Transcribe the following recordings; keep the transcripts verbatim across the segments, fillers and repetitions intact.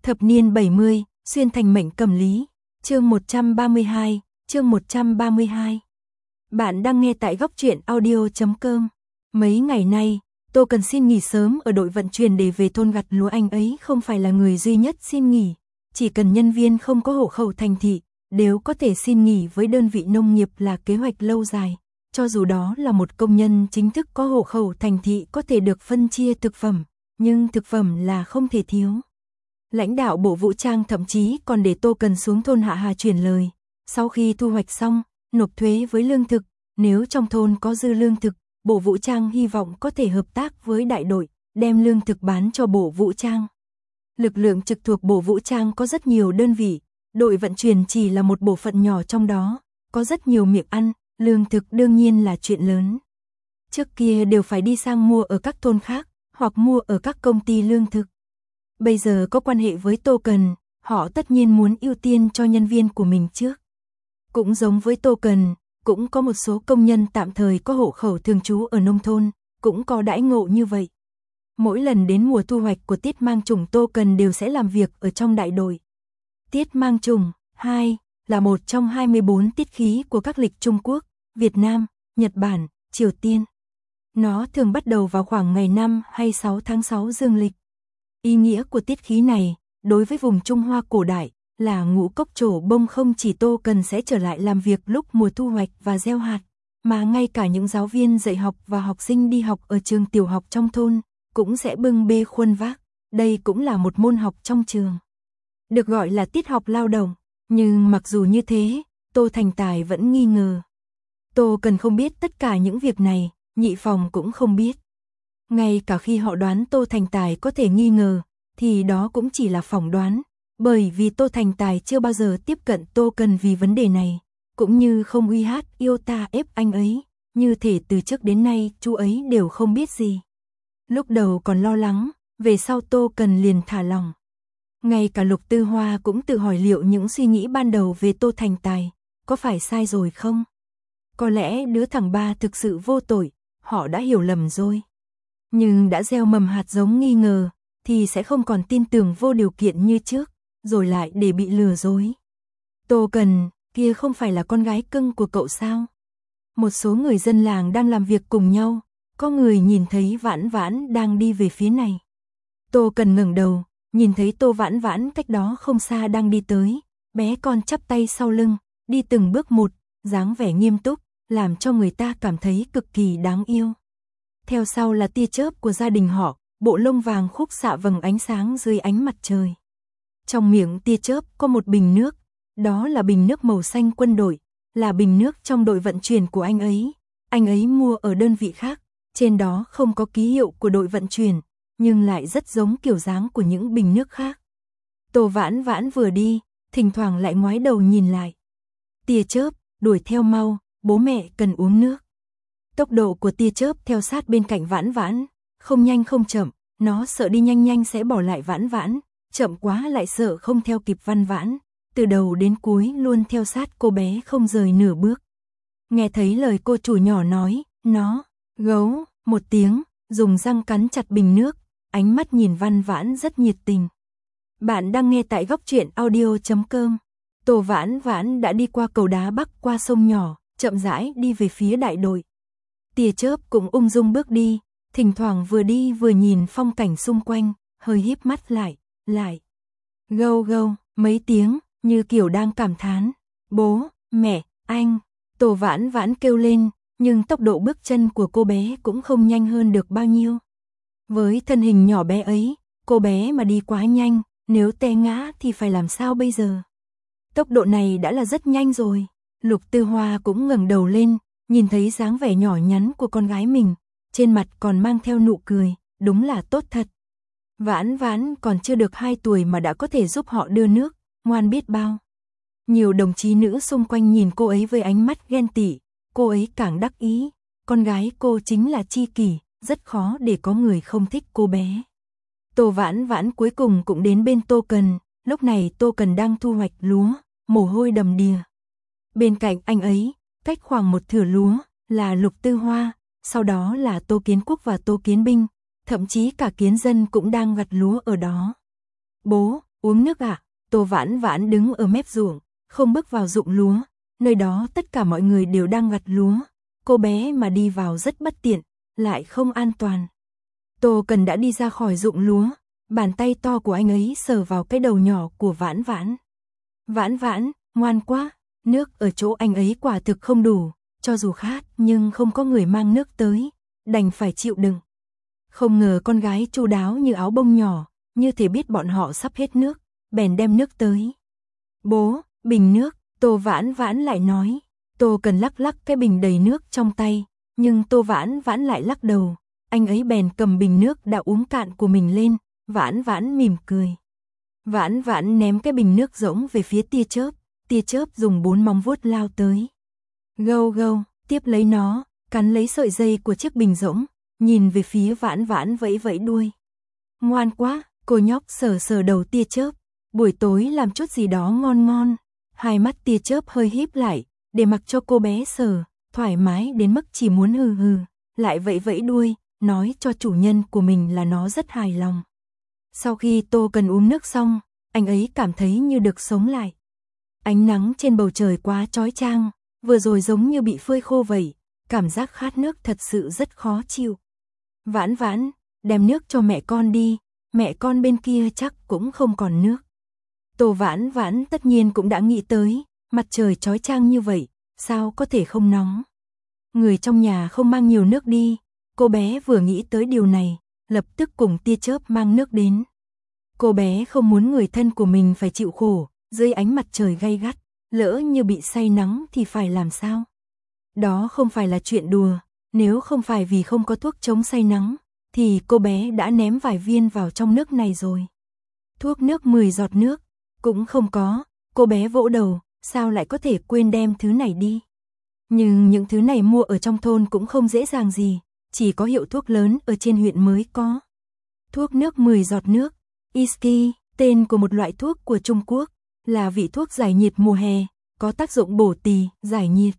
Thập niên bảy mươi, xuyên thành mệnh cầm lý. Chương một trăm ba mươi hai, chương một trăm ba mươi hai. Bạn đang nghe tại góc truyện audio chấm com. Mấy ngày nay, Tô Cần xin nghỉ sớm ở đội vận chuyển để về thôn gặt lúa. Anh ấy không phải là người duy nhất xin nghỉ, chỉ cần nhân viên không có hộ khẩu thành thị, đều có thể xin nghỉ với đơn vị nông nghiệp là kế hoạch lâu dài. Cho dù đó là một công nhân chính thức có hộ khẩu thành thị có thể được phân chia thực phẩm, nhưng thực phẩm là không thể thiếu. Lãnh đạo Bộ Vũ trang thậm chí còn để Tô Cần xuống thôn Hạ Hà chuyển lời. Sau khi thu hoạch xong, nộp thuế với lương thực, nếu trong thôn có dư lương thực, Bộ Vũ trang hy vọng có thể hợp tác với đại đội, đem lương thực bán cho Bộ Vũ trang. Lực lượng trực thuộc Bộ Vũ trang có rất nhiều đơn vị, đội vận chuyển chỉ là một bộ phận nhỏ trong đó, có rất nhiều miệng ăn, lương thực đương nhiên là chuyện lớn. Trước kia đều phải đi sang mua ở các thôn khác, hoặc mua ở các công ty lương thực. Bây giờ có quan hệ với Tô Cần, họ tất nhiên muốn ưu tiên cho nhân viên của mình trước. Cũng giống với Tô Cần, cũng có một số công nhân tạm thời có hộ khẩu thường trú ở nông thôn, cũng có đãi ngộ như vậy. Mỗi lần đến mùa thu hoạch của tiết mang trùng, Tô Cần đều sẽ làm việc ở trong đại đội. Tiết mang trùng hai là một trong hai mươi bốn tiết khí của các lịch Trung Quốc, Việt Nam, Nhật Bản, Triều Tiên. Nó thường bắt đầu vào khoảng ngày năm hay sáu tháng sáu dương lịch. Ý nghĩa của tiết khí này, đối với vùng Trung Hoa cổ đại, là ngũ cốc trổ bông. Không chỉ Tô Cần sẽ trở lại làm việc lúc mùa thu hoạch và gieo hạt, mà ngay cả những giáo viên dạy học và học sinh đi học ở trường tiểu học trong thôn, cũng sẽ bưng bê khuôn vác. Đây cũng là một môn học trong trường, được gọi là tiết học lao động. Nhưng mặc dù như thế, Tô Thành Tài vẫn nghi ngờ. Tô Cần không biết tất cả những việc này, nhị phòng cũng không biết. Ngay cả khi họ đoán Tô Thành Tài có thể nghi ngờ, thì đó cũng chỉ là phỏng đoán, bởi vì Tô Thành Tài chưa bao giờ tiếp cận Tô Cần vì vấn đề này, cũng như không uy hát yêu ta ép anh ấy, như thể từ trước đến nay chú ấy đều không biết gì. Lúc đầu còn lo lắng, về sau Tô Cần liền thả lòng. Ngay cả Lục Tư Hoa cũng tự hỏi liệu những suy nghĩ ban đầu về Tô Thành Tài có phải sai rồi không? Có lẽ đứa thằng ba thực sự vô tội, họ đã hiểu lầm rồi. Nhưng đã gieo mầm hạt giống nghi ngờ, thì sẽ không còn tin tưởng vô điều kiện như trước, rồi lại để bị lừa dối. Tô Cần, kia không phải là con gái cưng của cậu sao? Một số người dân làng đang làm việc cùng nhau, có người nhìn thấy Vãn Vãn đang đi về phía này. Tô Cần ngẩng đầu, nhìn thấy Tô Vãn Vãn cách đó không xa đang đi tới, bé con chắp tay sau lưng, đi từng bước một, dáng vẻ nghiêm túc, làm cho người ta cảm thấy cực kỳ đáng yêu. Theo sau là tia chớp của gia đình họ, bộ lông vàng khúc xạ vầng ánh sáng dưới ánh mặt trời. Trong miệng tia chớp có một bình nước, đó là bình nước màu xanh quân đội, là bình nước trong đội vận chuyển của anh ấy. Anh ấy mua ở đơn vị khác, trên đó không có ký hiệu của đội vận chuyển, nhưng lại rất giống kiểu dáng của những bình nước khác. Tô Vãn Vãn vừa đi, thỉnh thoảng lại ngoái đầu nhìn lại. Tia chớp, đuổi theo mau, bố mẹ cần uống nước. Tốc độ của tia chớp theo sát bên cạnh Vãn Vãn, không nhanh không chậm, nó sợ đi nhanh nhanh sẽ bỏ lại Vãn Vãn, chậm quá lại sợ không theo kịp Văn Vãn, từ đầu đến cuối luôn theo sát cô bé không rời nửa bước. Nghe thấy lời cô chủ nhỏ nói, nó gấu một tiếng, dùng răng cắn chặt bình nước, ánh mắt nhìn Văn Vãn rất nhiệt tình. Bạn đang nghe tại góc truyện audio chấm com. Tô Vãn Vãn đã đi qua cầu đá bắc, qua sông nhỏ, chậm rãi đi về phía đại đội. Tia chớp cũng ung dung bước đi, thỉnh thoảng vừa đi vừa nhìn phong cảnh xung quanh, hơi híp mắt lại, lại gâu gâu mấy tiếng, như kiểu đang cảm thán. Bố, mẹ, anh, Tô Vãn Vãn kêu lên, nhưng tốc độ bước chân của cô bé cũng không nhanh hơn được bao nhiêu. Với thân hình nhỏ bé ấy, cô bé mà đi quá nhanh, nếu té ngã thì phải làm sao bây giờ? Tốc độ này đã là rất nhanh rồi. Lục Tư Hoa cũng ngẩng đầu lên, nhìn thấy dáng vẻ nhỏ nhắn của con gái mình, trên mặt còn mang theo nụ cười, đúng là tốt thật. Vãn Vãn còn chưa được hai tuổi mà đã có thể giúp họ đưa nước, ngoan biết bao. Nhiều đồng chí nữ xung quanh nhìn cô ấy với ánh mắt ghen tị, cô ấy càng đắc ý, con gái cô chính là tri kỷ, rất khó để có người không thích cô bé. Tô Vãn Vãn cuối cùng cũng đến bên Tô Cần, lúc này Tô Cần đang thu hoạch lúa, mồ hôi đầm đìa. Bên cạnh anh ấy, cách khoảng một thửa lúa, là Lục Tư Hoa, sau đó là Tô Kiến Quốc và Tô Kiến Binh, thậm chí cả Kiến Dân cũng đang gặt lúa ở đó. Bố, Uống nước ạ. Tô Vãn Vãn đứng ở mép ruộng, không bước vào ruộng lúa, nơi đó tất cả mọi người đều đang gặt lúa. Cô bé mà đi vào rất bất tiện, lại không an toàn. Tô Cần đã đi ra khỏi ruộng lúa, bàn tay to của anh ấy sờ vào cái đầu nhỏ của Vãn Vãn. Vãn Vãn, ngoan quá, nước ở chỗ anh ấy quả thực không đủ, cho dù khát nhưng không có người mang nước tới, đành phải chịu đựng. Không ngờ con gái chu đáo như áo bông nhỏ, như thể biết bọn họ sắp hết nước, bèn đem nước tới. Bố, bình nước, Tô Vãn Vãn lại nói. Tô Cần lắc lắc cái bình đầy nước trong tay, nhưng Tô Vãn Vãn lại lắc đầu. Anh ấy bèn cầm bình nước đã uống cạn của mình lên, Vãn Vãn mỉm cười. Vãn Vãn ném cái bình nước rỗng về phía tia chớp, tia chớp dùng bốn móng vuốt lao tới. Gâu gâu, tiếp lấy nó, cắn lấy sợi dây của chiếc bình rỗng, nhìn về phía Vãn Vãn vẫy vẫy đuôi. Ngoan quá, cô nhóc sờ sờ đầu tia chớp, buổi tối làm chút gì đó ngon ngon. Hai mắt tia chớp hơi híp lại, để mặc cho cô bé sờ, thoải mái đến mức chỉ muốn hừ hừ, lại vẫy vẫy đuôi, nói cho chủ nhân của mình là nó rất hài lòng. Sau khi Tô Cần uống nước xong, anh ấy cảm thấy như được sống lại. Ánh nắng trên bầu trời quá chói chang, vừa rồi giống như bị phơi khô vậy, cảm giác khát nước thật sự rất khó chịu. Vãn Vãn, đem nước cho mẹ con đi, mẹ con bên kia chắc cũng không còn nước. Tô Vãn Vãn tất nhiên cũng đã nghĩ tới, mặt trời chói chang như vậy, sao có thể không nóng. Người trong nhà không mang nhiều nước đi, cô bé vừa nghĩ tới điều này, lập tức cùng tia chớp mang nước đến. Cô bé không muốn người thân của mình phải chịu khổ, dưới ánh mặt trời gay gắt, lỡ như bị say nắng thì phải làm sao? Đó không phải là chuyện đùa, nếu không phải vì không có thuốc chống say nắng, thì cô bé đã ném vài viên vào trong nước này rồi. Thuốc nước mười giọt nước, cũng không có, cô bé vỗ đầu, sao lại có thể quên đem thứ này đi. Nhưng những thứ này mua ở trong thôn cũng không dễ dàng gì, chỉ có hiệu thuốc lớn ở trên huyện mới có. Thuốc nước mười giọt nước, Iski, tên của một loại thuốc của Trung Quốc, là vị thuốc giải nhiệt mùa hè, có tác dụng bổ tỳ, giải nhiệt.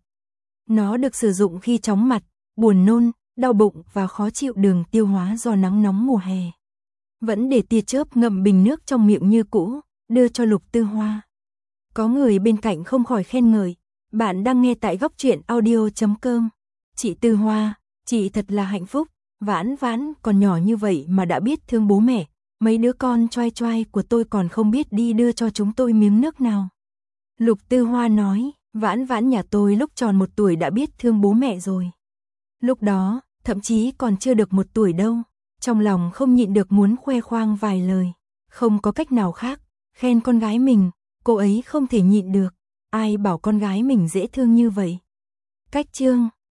Nó được sử dụng khi chóng mặt, buồn nôn, đau bụng và khó chịu đường tiêu hóa do nắng nóng mùa hè. Vẫn để tia chớp ngậm bình nước trong miệng như cũ, đưa cho Lục Tư Hoa. Có người bên cạnh không khỏi khen ngợi, bạn đang nghe tại góc truyện audio chấm com. Chị Tư Hoa, chị thật là hạnh phúc, Vãn Vãn còn nhỏ như vậy mà đã biết thương bố mẹ, mấy đứa con choai choai của tôi còn không biết đi đưa cho chúng tôi miếng nước nào. Lục Tư Hoa nói, Vãn Vãn nhà tôi lúc tròn một tuổi đã biết thương bố mẹ rồi. Lúc đó, thậm chí còn chưa được một tuổi đâu, trong lòng không nhịn được muốn khoe khoang vài lời, không có cách nào khác, khen con gái mình, cô ấy không thể nhịn được, ai bảo con gái mình dễ thương như vậy. Cách chương